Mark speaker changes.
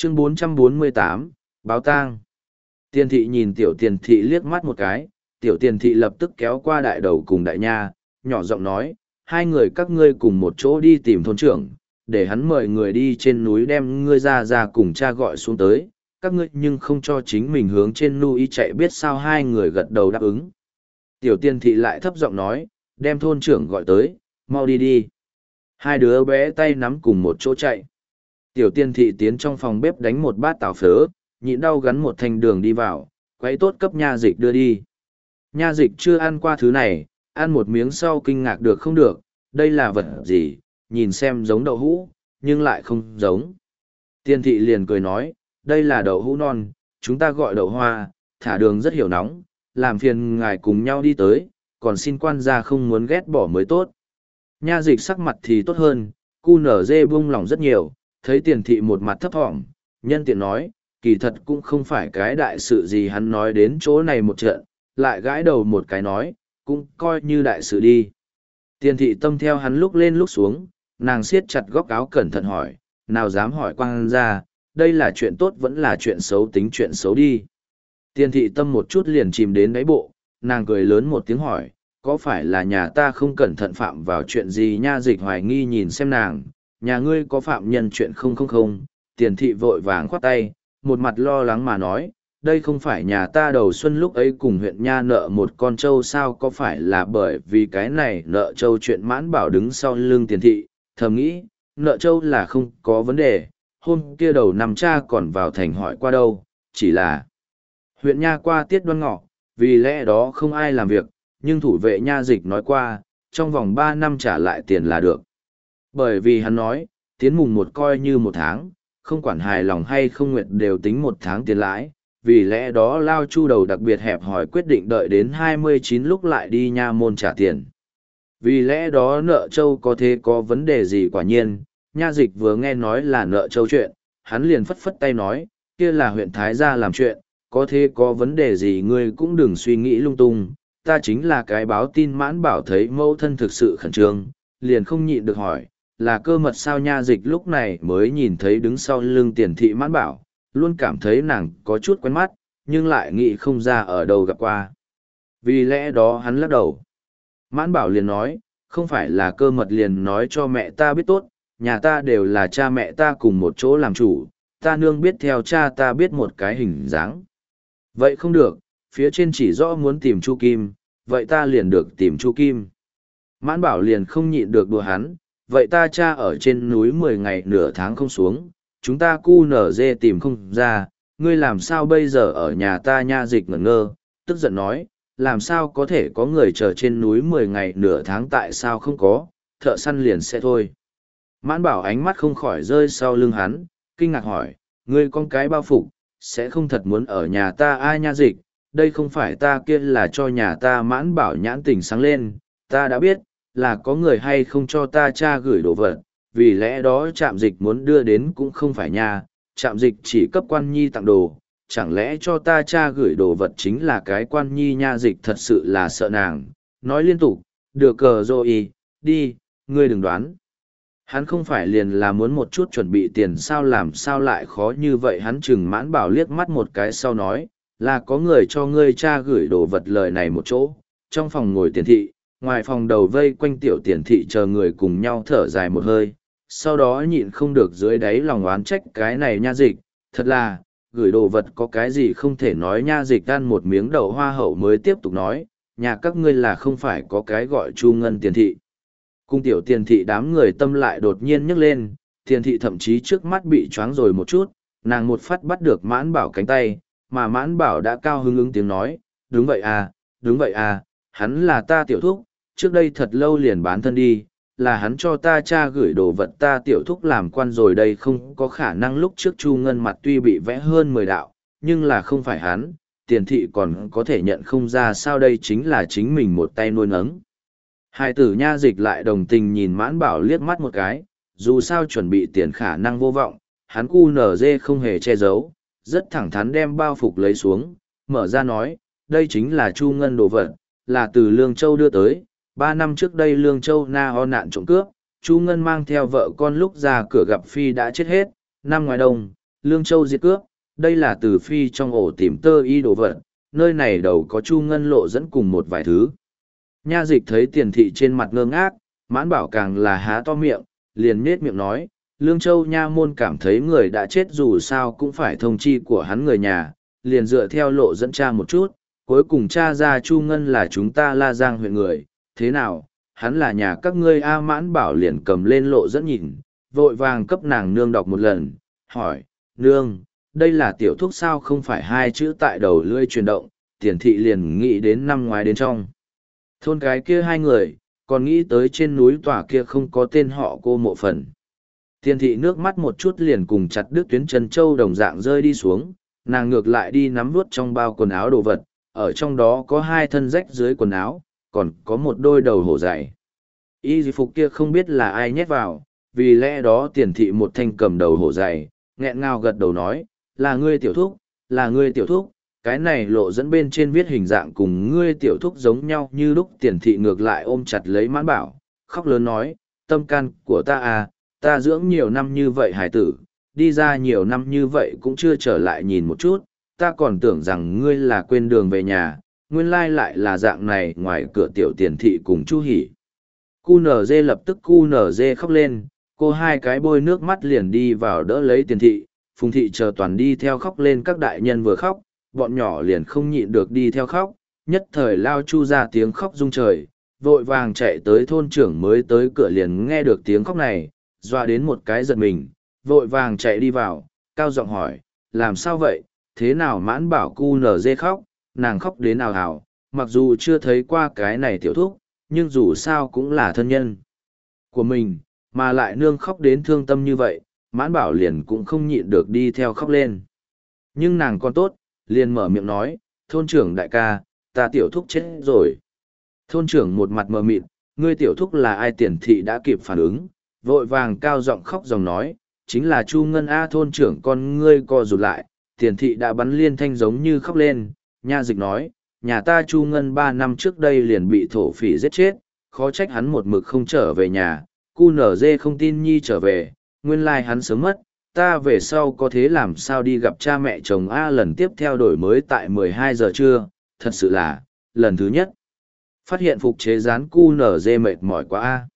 Speaker 1: Chương 448, báo tang. Tiền thị nhìn tiểu tiền thị liếc mắt một cái, tiểu tiền thị lập tức kéo qua đại đầu cùng đại nha, nhỏ giọng nói, hai người các ngươi cùng một chỗ đi tìm thôn trưởng, để hắn mời người đi trên núi đem ngươi ra cùng cha gọi xuống tới, các ngươi nhưng không cho chính mình hướng trên núi chạy, biết sao. Hai người gật đầu đáp ứng. Tiểu tiền thị lại thấp giọng nói, đem thôn trưởng gọi tới, mau đi đi. Hai đứa bé tay nắm cùng một chỗ chạy. Tiểu tiền thị tiến trong phòng bếp đánh một bát tảo phớ, nhịn đau gắn một thanh đường đi vào, quấy tốt cấp nha dịch đưa đi. Nha dịch chưa ăn qua thứ này, ăn một miếng sau kinh ngạc được không được, đây là vật gì, nhìn xem giống đậu hũ, nhưng lại không giống. Tiền thị liền cười nói, đây là đậu hũ non, chúng ta gọi đậu hoa, thả đường rất hiểu nóng, làm phiền ngài cùng nhau đi tới, còn xin quan gia không muốn ghét bỏ mới tốt. Nha dịch sắc mặt thì tốt hơn, cu nở dê buông lòng rất nhiều, thấy tiền thị một mặt thấp thỏm, nhân tiện nói, kỳ thật cũng không phải cái đại sự gì. Hắn nói đến chỗ này một trận, lại gãi đầu một cái nói, cũng coi như đại sự đi. Tiền thị tâm theo hắn lúc lên lúc xuống, nàng siết chặt góc áo cẩn thận hỏi, nào dám hỏi quan gia, đây là chuyện tốt vẫn là chuyện xấu, tính chuyện xấu đi. Tiền thị tâm một chút liền chìm đến đáy bộ, nàng cười lớn một tiếng hỏi, có phải là nhà ta không cẩn thận phạm vào chuyện gì? Nha dịch hoài nghi nhìn xem nàng, nhà ngươi có phạm nhân chuyện không. Tiền thị vội vàng khoát tay, một mặt lo lắng mà nói, đây không phải nhà ta đầu xuân lúc ấy cùng huyện nha nợ một con trâu sao? Có phải là bởi vì cái này nợ trâu? Chuyện Mãn Bảo đứng sau lưng tiền thị, thầm nghĩ, nợ trâu là không có vấn đề, hôm kia đầu năm cha còn vào thành hỏi qua đâu, chỉ là huyện nha qua tiết Đoan Ngọ, vì lẽ đó không ai làm việc, nhưng thủ vệ nha dịch nói qua, trong vòng 3 năm trả lại tiền là được. Bởi vì hắn nói, tiến mùng 1 coi như 1 tháng, không quản hài lòng hay không nguyện đều tính 1 tháng tiền lãi, vì lẽ đó Lao Chu đầu đặc biệt hẹp hòi quyết định đợi đến 29 lúc lại đi nha môn trả tiền. Vì lẽ đó nợ châu có thế có vấn đề gì? Quả nhiên, nha dịch vừa nghe nói là nợ châu chuyện, hắn liền phất phất tay nói, kia là huyện Thái gia làm chuyện, có thế có vấn đề gì ngươi cũng đừng suy nghĩ lung tung, ta chính là cái báo tin. Mãn Bảo thấy mẫu thân thực sự khẩn trương, liền không nhịn được hỏi, là cơ mật sao? Nha dịch lúc này mới nhìn thấy đứng sau lưng tiền thị Mãn Bảo, luôn cảm thấy nàng có chút quen mắt, nhưng lại nghĩ không ra ở đâu gặp qua. Vì lẽ đó hắn lắc đầu. Mãn Bảo liền nói, không phải là cơ mật liền nói cho mẹ ta biết tốt, nhà ta đều là cha mẹ ta cùng một chỗ làm chủ, ta nương biết theo cha ta biết một cái hình dáng. Vậy không được, phía trên chỉ rõ muốn tìm Chu Kim, vậy ta liền được tìm Chu Kim. Mãn Bảo liền không nhịn được đùa hắn, vậy ta cha ở trên núi 10 ngày nửa tháng không xuống, chúng ta cu nở dê tìm không ra, ngươi làm sao bây giờ ở nhà ta? Nha dịch ngẩn ngơ, tức giận nói, làm sao có thể có người chờ trên núi 10 ngày nửa tháng? Tại sao không có, thợ săn liền sẽ thôi. Mãn Bảo ánh mắt không khỏi rơi sau lưng hắn, kinh ngạc hỏi, ngươi con cái bao phục, sẽ không thật muốn ở nhà ta? Ai? Nha dịch, đây không phải ta kia là cho nhà ta. Mãn Bảo nhãn tỉnh sáng lên, ta đã biết, là có người hay không cho ta cha gửi đồ vật, vì lẽ đó trạm dịch muốn đưa đến cũng không phải nhà, trạm dịch chỉ cấp quan nhi tặng đồ, chẳng lẽ cho ta cha gửi đồ vật chính là cái quan nhi? Nha dịch thật sự là sợ nàng, nói liên tục, được cờ rồi, đi, ngươi đừng đoán. Hắn không phải liền là muốn một chút chuẩn bị tiền sao? Làm sao lại khó như vậy? Hắn chừng Mãn Bảo liếc mắt một cái sau nói, là có người cho ngươi cha gửi đồ vật. Lời này một chỗ, trong phòng ngồi tiền thị, ngoài phòng đầu vây quanh tiểu tiền thị chờ người cùng nhau thở dài một hơi, sau đó nhịn không được dưới đáy lòng oán trách cái này nha dịch, thật là, gửi đồ vật có cái gì không thể nói. Nha dịch ăn một miếng đậu hoa hậu mới tiếp tục nói, nhà các ngươi là không phải có cái gọi Chu Ngân tiền thị. Cung tiểu tiền thị đám người tâm lại đột nhiên nhấc lên, tiền thị thậm chí trước mắt bị choáng rồi một chút, nàng một phát bắt được Mãn Bảo cánh tay, mà Mãn Bảo đã cao hứng ứng tiếng nói, đúng vậy à, hắn là ta tiểu thúc, trước đây thật lâu liền bán thân đi, là hắn cho ta cha gửi đồ vật. Ta tiểu thúc làm quan rồi, đây không có khả năng. Lúc trước Chu Ngân mặt tuy bị vẽ hơn 10 đạo, nhưng là không phải hắn, tiền thị còn có thể nhận không ra sao? Đây chính là chính mình một tay nuôi nấng. Hai tử. Nha dịch lại đồng tình nhìn Mãn Bảo liếc mắt một cái, dù sao chuẩn bị tiền khả năng vô vọng, hắn cu nở dê không hề che giấu, rất thẳng thắn đem bao phục lấy xuống, mở ra nói, đây chính là Chu Ngân đồ vật, là từ Lương Châu đưa tới. 3 năm trước đây Lương Châu na ho nạn trộm cướp, Chu Ngân mang theo vợ con lúc ra cửa gặp Phi đã chết hết. Năm ngoài đông, Lương Châu diệt cướp, đây là từ phi trong ổ tìm tơ y đồ vật, nơi này đầu có Chu Ngân lộ dẫn cùng một vài thứ. Nha dịch thấy tiền thị trên mặt ngơ ngác, Mãn Bảo càng là há to miệng, liền nết miệng nói, Lương Châu nha môn cảm thấy người đã chết dù sao cũng phải thông chi của hắn người nhà, liền dựa theo lộ dẫn tra một chút, cuối cùng tra ra Chu Ngân là chúng ta La Giang huyện người, thế nào, hắn là nhà các ngươi A. Mãn Bảo liền cầm lên lộ dẫn nhìn, vội vàng cấp nàng nương đọc một lần, hỏi, nương, đây là tiểu thúc sao không phải hai chữ tại đầu lưỡi chuyển động, tiền thị liền nghĩ đến năm ngoái đến trong. Thôn cái kia hai người, còn nghĩ tới trên núi tòa kia không có tên họ cô mộ phần. Tiền thị nước mắt một chút liền cùng chặt đứt tuyến chân châu đồng dạng rơi đi xuống, nàng ngược lại đi nắm vuốt trong bao quần áo đồ vật, ở trong đó có hai thân rách dưới quần áo, còn có một đôi đầu hổ dày. Y phục kia không biết là ai nhét vào, vì lẽ đó tiền thị một thanh cầm đầu hổ dày, nghẹn ngào gật đầu nói, là ngươi tiểu thúc, là ngươi tiểu thúc, cái này lộ dẫn bên trên viết hình dạng cùng ngươi tiểu thúc giống nhau như lúc tiền thị ngược lại ôm chặt lấy Mãn Bảo, khóc lớn nói, tâm can của ta à, ta dưỡng nhiều năm như vậy hải tử, đi ra nhiều năm như vậy cũng chưa trở lại nhìn một chút, ta còn tưởng rằng ngươi là quên đường về nhà, nguyên lai lại là dạng này ngoài cửa tiểu tiền thị cùng Chu Hỉ. Cu nở dê lập tức cu nở dê khóc lên, cô hai cái bôi nước mắt liền đi vào đỡ lấy tiền thị, Phùng thị chờ toàn đi theo khóc lên, các đại nhân vừa khóc, bọn nhỏ liền không nhịn được đi theo khóc, nhất thời lao Chu ra tiếng khóc rung trời, vội vàng chạy tới thôn trưởng mới tới cửa liền nghe được tiếng khóc này, doa đến một cái giật mình, vội vàng chạy đi vào, cao giọng hỏi, làm sao vậy, thế nào Mãn Bảo cu nở dê khóc, nàng khóc đến ào ào, mặc dù chưa thấy qua cái này tiểu thúc, nhưng dù sao cũng là thân nhân của mình, mà lại nương khóc đến thương tâm như vậy, Mãn Bảo liền cũng không nhịn được đi theo khóc lên. Nhưng nàng còn tốt, liền mở miệng nói, thôn trưởng đại ca, ta tiểu thúc chết rồi. Thôn trưởng một mặt mờ mịt, ngươi tiểu thúc là ai? Tiền thị đã kịp phản ứng, vội vàng cao giọng khóc dòng nói, chính là Chu Ngân A. Thôn trưởng con ngươi co rụt lại, tiền thị đã bắn liên thanh giống như khóc lên, nha dịch nói, nhà ta Chu Ngân 3 năm trước đây liền bị thổ phỉ giết chết, khó trách hắn một mực không trở về nhà, cu nở dê không tin nhi trở về, nguyên lai hắn sớm mất, ta về sau có thế làm sao đi gặp cha mẹ chồng A. Lần tiếp theo đổi mới tại 12 giờ trưa, thật sự là, lần thứ nhất. Phát hiện phục chế rán cu nở dê mệt mỏi quá A.